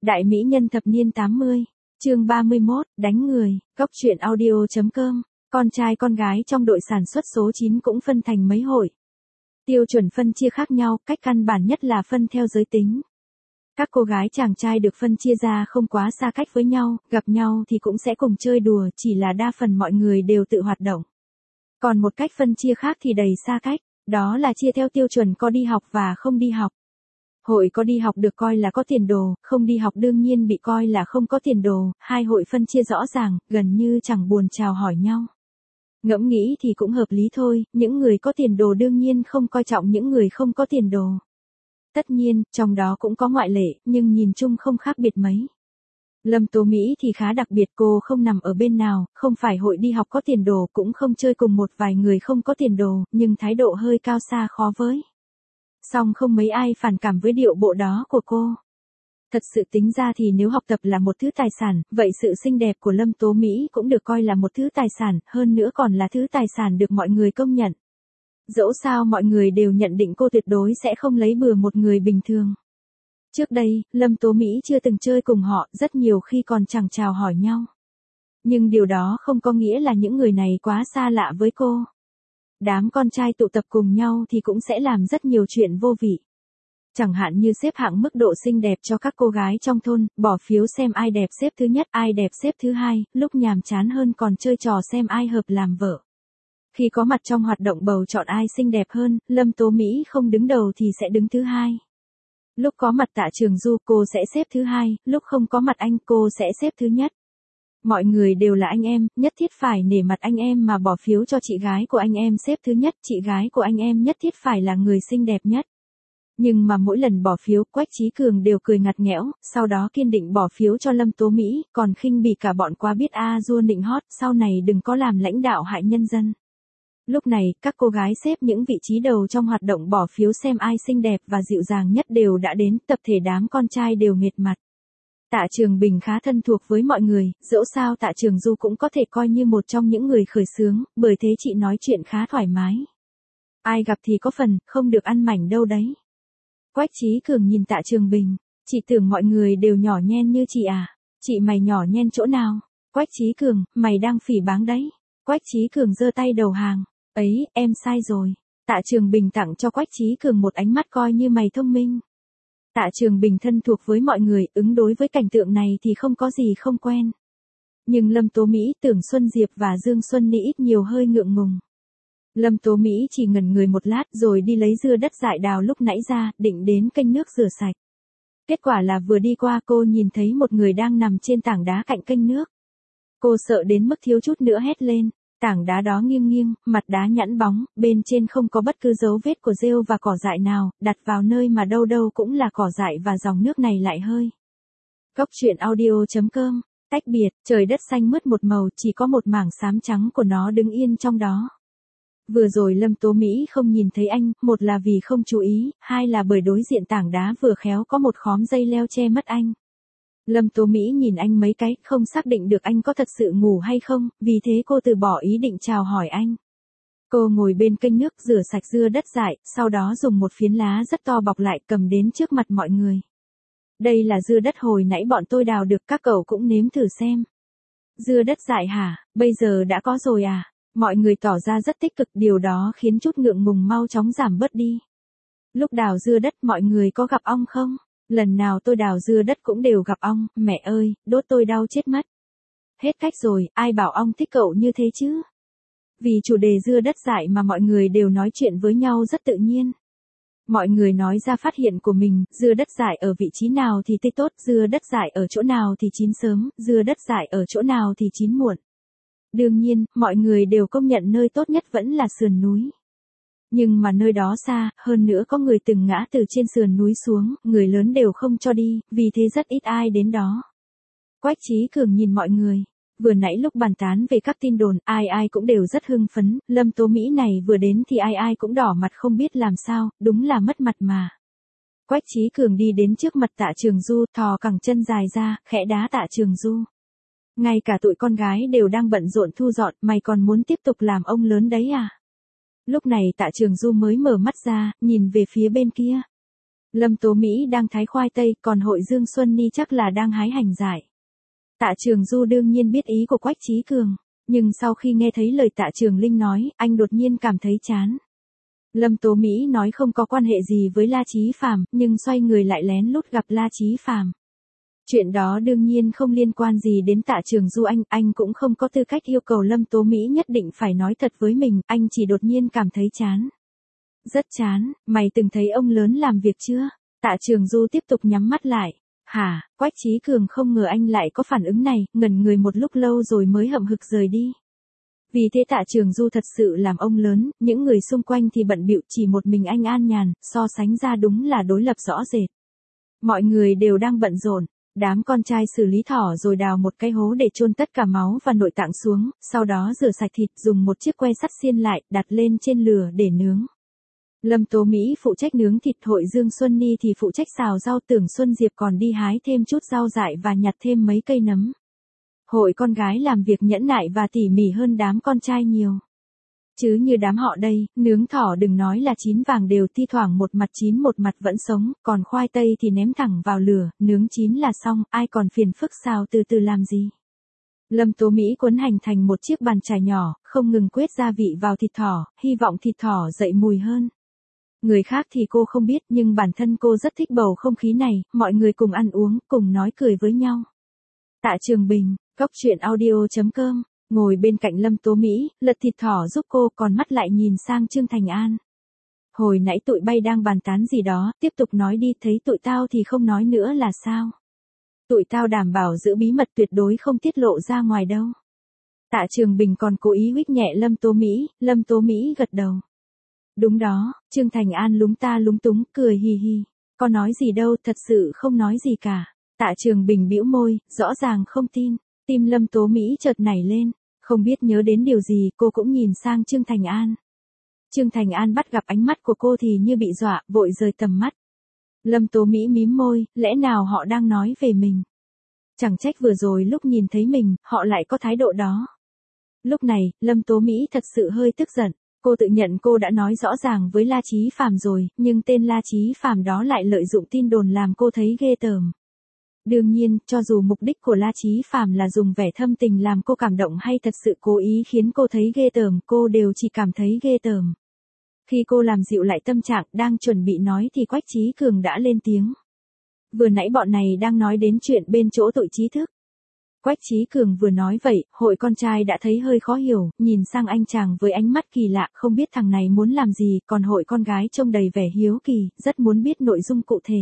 Đại mỹ nhân thập niên 80, chương 31, đánh người, Cốc truyện audio.com, con trai con gái trong đội sản xuất số 9 cũng phân thành mấy hội. Tiêu chuẩn phân chia khác nhau, cách căn bản nhất là phân theo giới tính. Các cô gái chàng trai được phân chia ra không quá xa cách với nhau, gặp nhau thì cũng sẽ cùng chơi đùa, chỉ là đa phần mọi người đều tự hoạt động. Còn một cách phân chia khác thì đầy xa cách, đó là chia theo tiêu chuẩn có đi học và không đi học. Hội có đi học được coi là có tiền đồ, không đi học đương nhiên bị coi là không có tiền đồ, hai hội phân chia rõ ràng, gần như chẳng buồn chào hỏi nhau. Ngẫm nghĩ thì cũng hợp lý thôi, những người có tiền đồ đương nhiên không coi trọng những người không có tiền đồ. Tất nhiên, trong đó cũng có ngoại lệ, nhưng nhìn chung không khác biệt mấy. Lâm Tố Mỹ thì khá đặc biệt, cô không nằm ở bên nào, không phải hội đi học có tiền đồ, cũng không chơi cùng một vài người không có tiền đồ, nhưng thái độ hơi cao xa khó với. Song không mấy ai phản cảm với điệu bộ đó của cô. Thật sự tính ra thì nếu học tập là một thứ tài sản, vậy sự xinh đẹp của Lâm Tố Mỹ cũng được coi là một thứ tài sản, hơn nữa còn là thứ tài sản được mọi người công nhận. Dẫu sao mọi người đều nhận định cô tuyệt đối sẽ không lấy bừa một người bình thường. Trước đây, Lâm Tố Mỹ chưa từng chơi cùng họ, rất nhiều khi còn chẳng chào hỏi nhau. Nhưng điều đó không có nghĩa là những người này quá xa lạ với cô. Đám con trai tụ tập cùng nhau thì cũng sẽ làm rất nhiều chuyện vô vị. Chẳng hạn như xếp hạng mức độ xinh đẹp cho các cô gái trong thôn, bỏ phiếu xem ai đẹp xếp thứ nhất, ai đẹp xếp thứ hai, lúc nhàm chán hơn còn chơi trò xem ai hợp làm vợ. Khi có mặt trong hoạt động bầu chọn ai xinh đẹp hơn, Lâm Tố Mỹ không đứng đầu thì sẽ đứng thứ hai. Lúc có mặt Tạ Trường Du cô sẽ xếp thứ hai, lúc không có mặt anh cô sẽ xếp thứ nhất. Mọi người đều là anh em, nhất thiết phải nể mặt anh em mà bỏ phiếu cho chị gái của anh em xếp thứ nhất, chị gái của anh em nhất thiết phải là người xinh đẹp nhất. Nhưng mà mỗi lần bỏ phiếu, Quách Chí Cường đều cười ngặt nghẽo, sau đó kiên định bỏ phiếu cho Lâm Tố Mỹ, còn khinh bỉ cả bọn quá biết dua nịnh hót, sau này đừng có làm lãnh đạo hại nhân dân. Lúc này, các cô gái xếp những vị trí đầu trong hoạt động bỏ phiếu xem ai xinh đẹp và dịu dàng nhất đều đã đến, tập thể đám con trai đều nghệt mặt. Tạ Trường Bình khá thân thuộc với mọi người, dẫu sao Tạ Trường Du cũng có thể coi như một trong những người khởi xướng, bởi thế chị nói chuyện khá thoải mái. Ai gặp thì có phần, không được ăn mảnh đâu đấy. Quách Chí Cường nhìn Tạ Trường Bình, chị tưởng mọi người đều nhỏ nhen như chị à, chị mày nhỏ nhen chỗ nào? Quách Chí Cường, mày đang phỉ báng đấy. Quách Chí Cường giơ tay đầu hàng, ấy, em sai rồi. Tạ Trường Bình tặng cho Quách Chí Cường một ánh mắt coi như mày thông minh. Tạ Trường Bình thân thuộc với mọi người, ứng đối với cảnh tượng này thì không có gì không quen. Nhưng Lâm Tố Mỹ, Tưởng Xuân Diệp và Dương Xuân Ni ít nhiều hơi ngượng ngùng. Lâm Tố Mỹ chỉ ngẩn người một lát rồi đi lấy dưa đất dại đào lúc nãy ra, định đến kênh nước rửa sạch. Kết quả là vừa đi qua cô nhìn thấy một người đang nằm trên tảng đá cạnh kênh nước. Cô sợ đến mức thiếu chút nữa hét lên. Tảng đá đó nghiêng nghiêng, mặt đá nhẵn bóng, bên trên không có bất cứ dấu vết của rêu và cỏ dại nào, đặt vào nơi mà đâu đâu cũng là cỏ dại và dòng nước này lại hơi. Cốc truyện audio.com, tách biệt, trời đất xanh mướt một màu, chỉ có một mảng xám trắng của nó đứng yên trong đó. Vừa rồi Lâm Tố Mỹ không nhìn thấy anh, một là vì không chú ý, hai là bởi đối diện tảng đá vừa khéo có một khóm dây leo che mất anh. Lâm Tố Mỹ nhìn anh mấy cái, không xác định được anh có thật sự ngủ hay không, vì thế cô từ bỏ ý định chào hỏi anh. Cô ngồi bên kênh nước rửa sạch dưa đất dại, sau đó dùng một phiến lá rất to bọc lại cầm đến trước mặt mọi người. Đây là dưa đất hồi nãy bọn tôi đào được, các cậu cũng nếm thử xem. Dưa đất dại hả, bây giờ đã có rồi à? Mọi người tỏ ra rất tích cực, điều đó khiến chút ngượng ngùng mau chóng giảm bớt đi. Lúc đào dưa đất mọi người có gặp ong không? Lần nào tôi đào dưa đất cũng đều gặp ong, mẹ ơi, đốt tôi đau chết mất. Hết cách rồi, ai bảo ong thích cậu như thế chứ? Vì chủ đề dưa đất dại mà mọi người đều nói chuyện với nhau rất tự nhiên. Mọi người nói ra phát hiện của mình, dưa đất dại ở vị trí nào thì tươi tốt, dưa đất dại ở chỗ nào thì chín sớm, dưa đất dại ở chỗ nào thì chín muộn. Đương nhiên, mọi người đều công nhận nơi tốt nhất vẫn là sườn núi. Nhưng mà nơi đó xa, hơn nữa có người từng ngã từ trên sườn núi xuống, người lớn đều không cho đi, vì thế rất ít ai đến đó. Quách Chí Cường nhìn mọi người. Vừa nãy lúc bàn tán về các tin đồn, ai ai cũng đều rất hưng phấn, Lâm Tố Mỹ này vừa đến thì ai ai cũng đỏ mặt không biết làm sao, đúng là mất mặt mà. Quách Chí Cường đi đến trước mặt Tạ Trường Du, thò cẳng chân dài ra, khẽ đá Tạ Trường Du. Ngay cả tụi con gái đều đang bận rộn thu dọn, mày còn muốn tiếp tục làm ông lớn đấy à? Lúc này Tạ Trường Du mới mở mắt ra, nhìn về phía bên kia. Lâm Tố Mỹ đang thái khoai tây, còn Hội Dương Xuân Ni chắc là đang hái hành dại. Tạ Trường Du đương nhiên biết ý của Quách Chí Cường, nhưng sau khi nghe thấy lời Tạ Trường Linh nói, anh đột nhiên cảm thấy chán. Lâm Tố Mỹ nói không có quan hệ gì với La Chí Phàm, nhưng xoay người lại lén lút gặp La Chí Phàm. Chuyện đó đương nhiên không liên quan gì đến Tạ Trường Du, anh cũng không có tư cách yêu cầu Lâm Tố Mỹ nhất định phải nói thật với mình, anh chỉ đột nhiên cảm thấy chán. Rất chán, mày từng thấy ông lớn làm việc chưa? Tạ Trường Du tiếp tục nhắm mắt lại. Hả? Quách Chí Cường không ngờ anh lại có phản ứng này, ngẩn người một lúc lâu rồi mới hậm hực rời đi. Vì thế Tạ Trường Du thật sự làm ông lớn, những người xung quanh thì bận bịu, chỉ một mình anh an nhàn, so sánh ra đúng là đối lập rõ rệt. Mọi người đều đang bận rộn, đám con trai xử lý thỏ rồi đào một cái hố để chôn tất cả máu và nội tạng xuống, sau đó rửa sạch thịt, dùng một chiếc que sắt xiên lại, đặt lên trên lửa để nướng. Lâm Tố Mỹ phụ trách nướng thịt, Hội Dương Xuân Ni thì phụ trách xào rau, Tưởng Xuân Diệp còn đi hái thêm chút rau dại và nhặt thêm mấy cây nấm. Hội con gái làm việc nhẫn nại và tỉ mỉ hơn đám con trai nhiều. Chứ như đám họ đây, nướng thỏ đừng nói là chín vàng đều, thi thoảng một mặt chín một mặt vẫn sống, còn khoai tây thì ném thẳng vào lửa, nướng chín là xong, ai còn phiền phức xào từ từ làm gì. Lâm Tố Mỹ cuốn hành thành một chiếc bàn chải nhỏ, không ngừng quết gia vị vào thịt thỏ, hy vọng thịt thỏ dậy mùi hơn. Người khác thì cô không biết, nhưng bản thân cô rất thích bầu không khí này, mọi người cùng ăn uống, cùng nói cười với nhau. Tạ Trường Bình, goctruyện.audio.com, ngồi bên cạnh Lâm Tố Mỹ, lật thịt thỏ giúp cô, còn mắt lại nhìn sang Trương Thành An. Hồi nãy tụi bay đang bàn tán gì đó, tiếp tục nói đi, thấy tụi tao thì không nói nữa là sao? Tụi tao đảm bảo giữ bí mật, tuyệt đối không tiết lộ ra ngoài đâu. Tạ Trường Bình còn cố ý huých nhẹ Lâm Tố Mỹ gật đầu. Đúng đó, Trương Thành An lúng ta lúng túng, cười hì hì. Có nói gì đâu, thật sự không nói gì cả. Tạ Trường Bình bĩu môi, rõ ràng không tin. Tim Lâm Tố Mỹ chợt nảy lên, không biết nhớ đến điều gì, cô cũng nhìn sang Trương Thành An. Trương Thành An bắt gặp ánh mắt của cô thì như bị dọa, vội rời tầm mắt. Lâm Tố Mỹ mím môi, lẽ nào họ đang nói về mình? Chẳng trách vừa rồi lúc nhìn thấy mình, họ lại có thái độ đó. Lúc này, Lâm Tố Mỹ thật sự hơi tức giận. Cô tự nhận cô đã nói rõ ràng với La Chí Phàm rồi, nhưng tên La Chí Phàm đó lại lợi dụng tin đồn làm cô thấy ghê tởm. Đương nhiên, cho dù mục đích của La Chí Phàm là dùng vẻ thâm tình làm cô cảm động hay thật sự cố ý khiến cô thấy ghê tởm, cô đều chỉ cảm thấy ghê tởm. Khi cô làm dịu lại tâm trạng, đang chuẩn bị nói thì Quách Chí Cường đã lên tiếng. Vừa nãy bọn này đang nói đến chuyện bên chỗ tội trí thức. Quách Chí Cường vừa nói vậy, hội con trai đã thấy hơi khó hiểu, nhìn sang anh chàng với ánh mắt kỳ lạ, không biết thằng này muốn làm gì, còn hội con gái trông đầy vẻ hiếu kỳ, rất muốn biết nội dung cụ thể.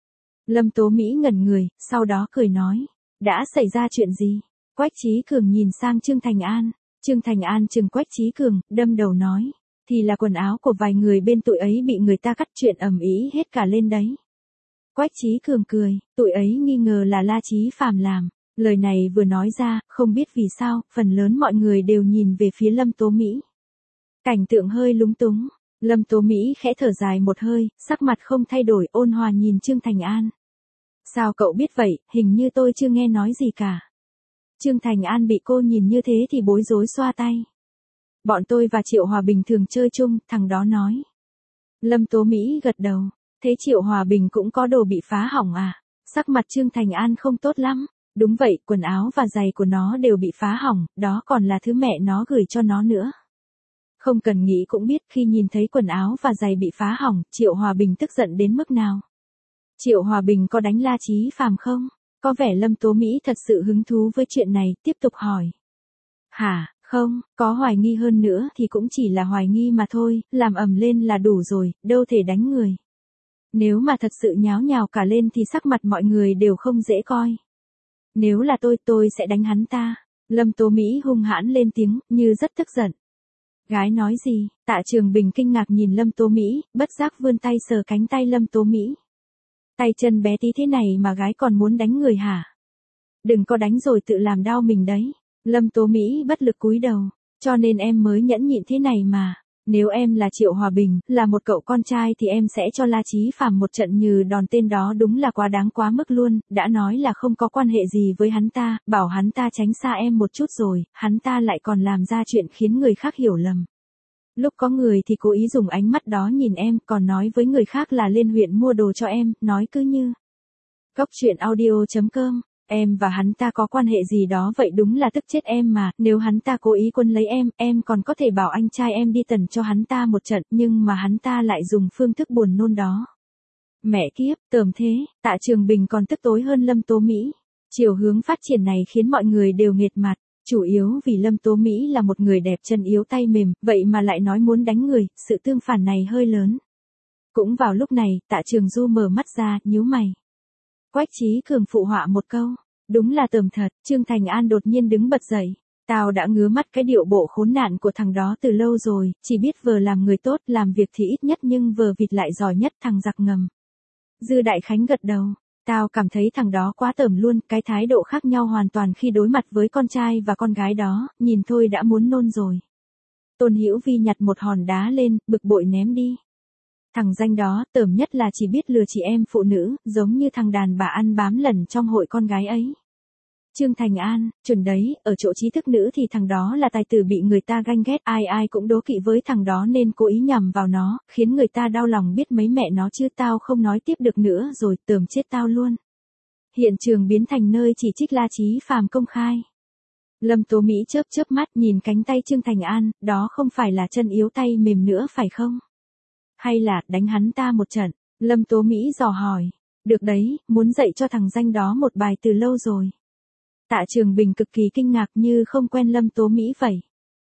Lâm Tố Mỹ ngẩn người, sau đó cười nói, đã xảy ra chuyện gì? Quách Chí Cường nhìn sang Trương Thành An. Trương Thành An trừng Quách Chí Cường, đâm đầu nói, thì là quần áo của vài người bên tụi ấy bị người ta cắt, chuyện ầm ĩ hết cả lên đấy. Quách Chí Cường cười, tụi ấy nghi ngờ là La Chí Phàm làm. Lời này vừa nói ra, không biết vì sao, phần lớn mọi người đều nhìn về phía Lâm Tố Mỹ. Cảnh tượng hơi lúng túng, Lâm Tố Mỹ khẽ thở dài một hơi, sắc mặt không thay đổi, ôn hòa nhìn Trương Thành An. Sao cậu biết vậy, hình như tôi chưa nghe nói gì cả. Trương Thành An bị cô nhìn như thế thì bối rối xoa tay. Bọn tôi và Triệu Hòa Bình thường chơi chung, thằng đó nói. Lâm Tố Mỹ gật đầu, thế Triệu Hòa Bình cũng có đồ bị phá hỏng à? Sắc mặt Trương Thành An không tốt lắm. Đúng vậy, quần áo và giày của nó đều bị phá hỏng, đó còn là thứ mẹ nó gửi cho nó nữa. Không cần nghĩ cũng biết khi nhìn thấy quần áo và giày bị phá hỏng, Triệu Hòa Bình tức giận đến mức nào. Triệu Hòa Bình có đánh La Chí Phàm không? Có vẻ Lâm Tố Mỹ thật sự hứng thú với chuyện này, tiếp tục hỏi. Hả, không, có hoài nghi hơn nữa thì cũng chỉ là hoài nghi mà thôi, làm ầm lên là đủ rồi, đâu thể đánh người. Nếu mà thật sự nháo nhào cả lên thì sắc mặt mọi người đều không dễ coi. Nếu là tôi sẽ đánh hắn ta. Lâm Tố Mỹ hung hãn lên tiếng, như rất tức giận. Gái nói gì? Tạ Trường Bình kinh ngạc nhìn Lâm Tố Mỹ, bất giác vươn tay sờ cánh tay Lâm Tố Mỹ. Tay chân bé tí thế này mà gái còn muốn đánh người hả? Đừng có đánh rồi tự làm đau mình đấy. Lâm Tố Mỹ bất lực cúi đầu, cho nên em mới nhẫn nhịn thế này mà. Nếu em là Triệu Hòa Bình, là một cậu con trai thì em sẽ cho La Chí Phàm một trận như đòn, tên đó đúng là quá đáng quá mức luôn, đã nói là không có quan hệ gì với hắn ta, bảo hắn ta tránh xa em một chút rồi, hắn ta lại còn làm ra chuyện khiến người khác hiểu lầm. Lúc có người thì cố ý dùng ánh mắt đó nhìn em, còn nói với người khác là lên huyện mua đồ cho em, nói cứ như. Cốc truyện audio.com, em và hắn ta có quan hệ gì đó vậy đúng là tức chết em mà, nếu hắn ta cố ý quân lấy em còn có thể bảo anh trai em đi tần cho hắn ta một trận, nhưng mà hắn ta lại dùng phương thức buồn nôn đó. Mẹ kiếp, tởm thế, Tạ Trường Bình còn tức tối hơn Lâm Tố Mỹ. Chiều hướng phát triển này khiến mọi người đều nghệt mặt, chủ yếu vì Lâm Tố Mỹ là một người đẹp chân yếu tay mềm, vậy mà lại nói muốn đánh người, sự tương phản này hơi lớn. Cũng vào lúc này, Tạ Trường Du mở mắt ra, nhíu mày. Quách Chí Cường phụ họa một câu, đúng là tởm thật. Trương Thành An đột nhiên đứng bật dậy. Tao đã ngứa mắt cái điệu bộ khốn nạn của thằng đó từ lâu rồi, chỉ biết vờ làm người tốt, làm việc thì ít nhất nhưng vờ vịt lại giỏi nhất, thằng giặc ngầm. Dư Đại Khánh gật đầu. Tao cảm thấy thằng đó quá tởm luôn, cái thái độ khác nhau hoàn toàn khi đối mặt với con trai và con gái đó, nhìn thôi đã muốn nôn rồi. Tôn Hữu Vi nhặt một hòn đá lên, bực bội ném đi. Thằng danh đó, tởm nhất là chỉ biết lừa chị em phụ nữ, giống như thằng đàn bà ăn bám lần trong hội con gái ấy. Trương Thành An, chuẩn đấy, ở chỗ trí thức nữ thì thằng đó là tài tử bị người ta ganh ghét, ai ai cũng đố kỵ với thằng đó nên cố ý nhằm vào nó, khiến người ta đau lòng biết mấy mẹ nó chứ tao không nói tiếp được nữa rồi, tởm chết tao luôn. Hiện trường biến thành nơi chỉ trích La Chí Phàm công khai. Lâm Tố Mỹ chớp chớp mắt nhìn cánh tay Trương Thành An, đó không phải là chân yếu tay mềm nữa phải không? Hay là đánh hắn ta một trận? Lâm Tố Mỹ dò hỏi. Được đấy, muốn dạy cho thằng danh đó một bài từ lâu rồi. Tạ Trường Bình cực kỳ kinh ngạc như không quen Lâm Tố Mỹ vậy.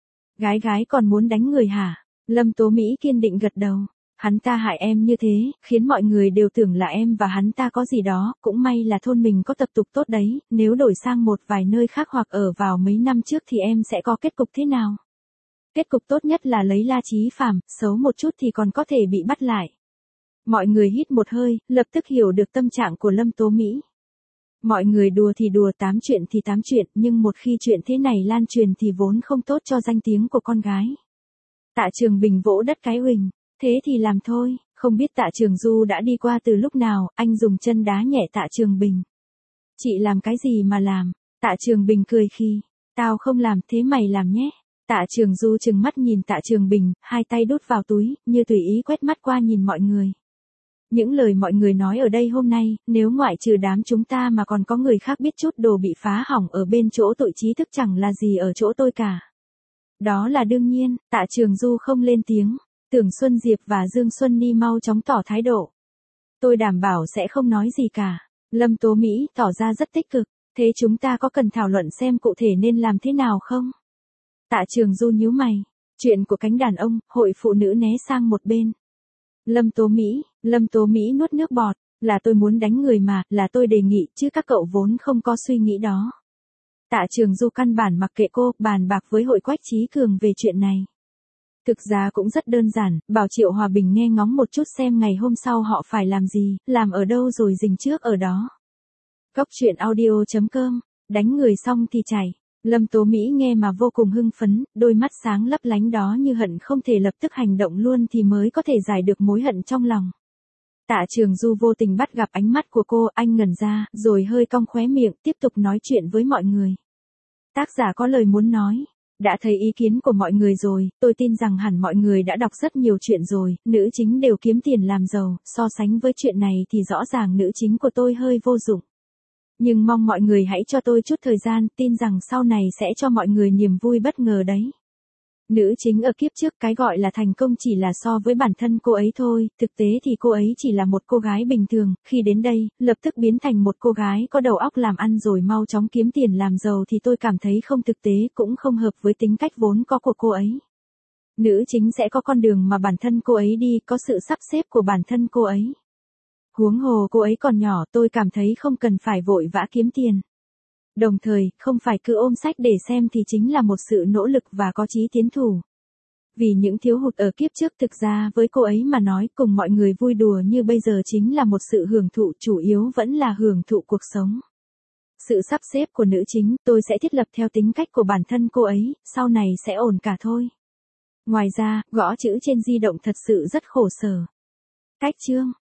Gái còn muốn đánh người hả? Lâm Tố Mỹ kiên định gật đầu. Hắn ta hại em như thế, khiến mọi người đều tưởng là em và hắn ta có gì đó, cũng may là thôn mình có tập tục tốt đấy, nếu đổi sang một vài nơi khác hoặc ở vào mấy năm trước thì em sẽ có kết cục thế nào? Kết cục tốt nhất là lấy La Chí Phàm, xấu một chút thì còn có thể bị bắt lại. Mọi người hít một hơi, lập tức hiểu được tâm trạng của Lâm Tố Mỹ. Mọi người đùa thì đùa, tám chuyện thì tám chuyện, nhưng một khi chuyện thế này lan truyền thì vốn không tốt cho danh tiếng của con gái. Tạ Trường Bình vỗ đất cái uỳnh, thế thì làm thôi, không biết Tạ Trường Du đã đi qua từ lúc nào, anh dùng chân đá nhẹ Tạ Trường Bình. Chị làm cái gì mà làm? Tạ Trường Bình cười khi, tao không làm, thế mày làm nhé. Tạ Trường Du trừng mắt nhìn Tạ Trường Bình, hai tay đút vào túi, như tùy ý quét mắt qua nhìn mọi người. Những lời mọi người nói ở đây hôm nay, nếu ngoại trừ đám chúng ta mà còn có người khác biết chút đồ bị phá hỏng ở bên chỗ tụi trí thức chẳng là gì ở chỗ tôi cả. Đó là đương nhiên, Tạ Trường Du không lên tiếng, Tưởng Xuân Diệp và Dương Xuân Ni mau chóng tỏ thái độ. Tôi đảm bảo sẽ không nói gì cả. Lâm Tố Mỹ tỏ ra rất tích cực, thế chúng ta có cần thảo luận xem cụ thể nên làm thế nào không? Tạ Trường Du nhíu mày, chuyện của cánh đàn ông, hội phụ nữ né sang một bên. Lâm Tố Mỹ nuốt nước bọt, là tôi muốn đánh người mà, là tôi đề nghị chứ các cậu vốn không có suy nghĩ đó. Tạ Trường Du căn bản mặc kệ cô, bàn bạc với hội Quách Chí Cường về chuyện này. Thực ra cũng rất đơn giản, bảo Triệu Hòa Bình nghe ngóng một chút xem ngày hôm sau họ phải làm gì, làm ở đâu rồi dình trước ở đó. Cốc truyện audio.com, đánh người xong thì chảy. Lâm Tố Mỹ nghe mà vô cùng hưng phấn, đôi mắt sáng lấp lánh đó như hận không thể lập tức hành động luôn thì mới có thể giải được mối hận trong lòng. Tạ Trường Du vô tình bắt gặp ánh mắt của cô, anh ngẩn ra, rồi hơi cong khóe miệng, tiếp tục nói chuyện với mọi người. Tác giả có lời muốn nói. Đã thấy ý kiến của mọi người rồi, tôi tin rằng hẳn mọi người đã đọc rất nhiều chuyện rồi, nữ chính đều kiếm tiền làm giàu, so sánh với chuyện này thì rõ ràng nữ chính của tôi hơi vô dụng. Nhưng mong mọi người hãy cho tôi chút thời gian, tin rằng sau này sẽ cho mọi người niềm vui bất ngờ đấy. Nữ chính ở kiếp trước cái gọi là thành công chỉ là so với bản thân cô ấy thôi, thực tế thì cô ấy chỉ là một cô gái bình thường, khi đến đây, lập tức biến thành một cô gái có đầu óc làm ăn rồi mau chóng kiếm tiền làm giàu thì tôi cảm thấy không thực tế cũng không hợp với tính cách vốn có của cô ấy. Nữ chính sẽ có con đường mà bản thân cô ấy đi, có sự sắp xếp của bản thân cô ấy. Huống hồ cô ấy còn nhỏ, tôi cảm thấy không cần phải vội vã kiếm tiền. Đồng thời, không phải cứ ôm sách để xem thì chính là một sự nỗ lực và có chí tiến thủ. Vì những thiếu hụt ở kiếp trước thực ra với cô ấy mà nói cùng mọi người vui đùa như bây giờ chính là một sự hưởng thụ, chủ yếu vẫn là hưởng thụ cuộc sống. Sự sắp xếp của nữ chính tôi sẽ thiết lập theo tính cách của bản thân cô ấy, sau này sẽ ổn cả thôi. Ngoài ra, gõ chữ trên di động thật sự rất khổ sở. Cách chương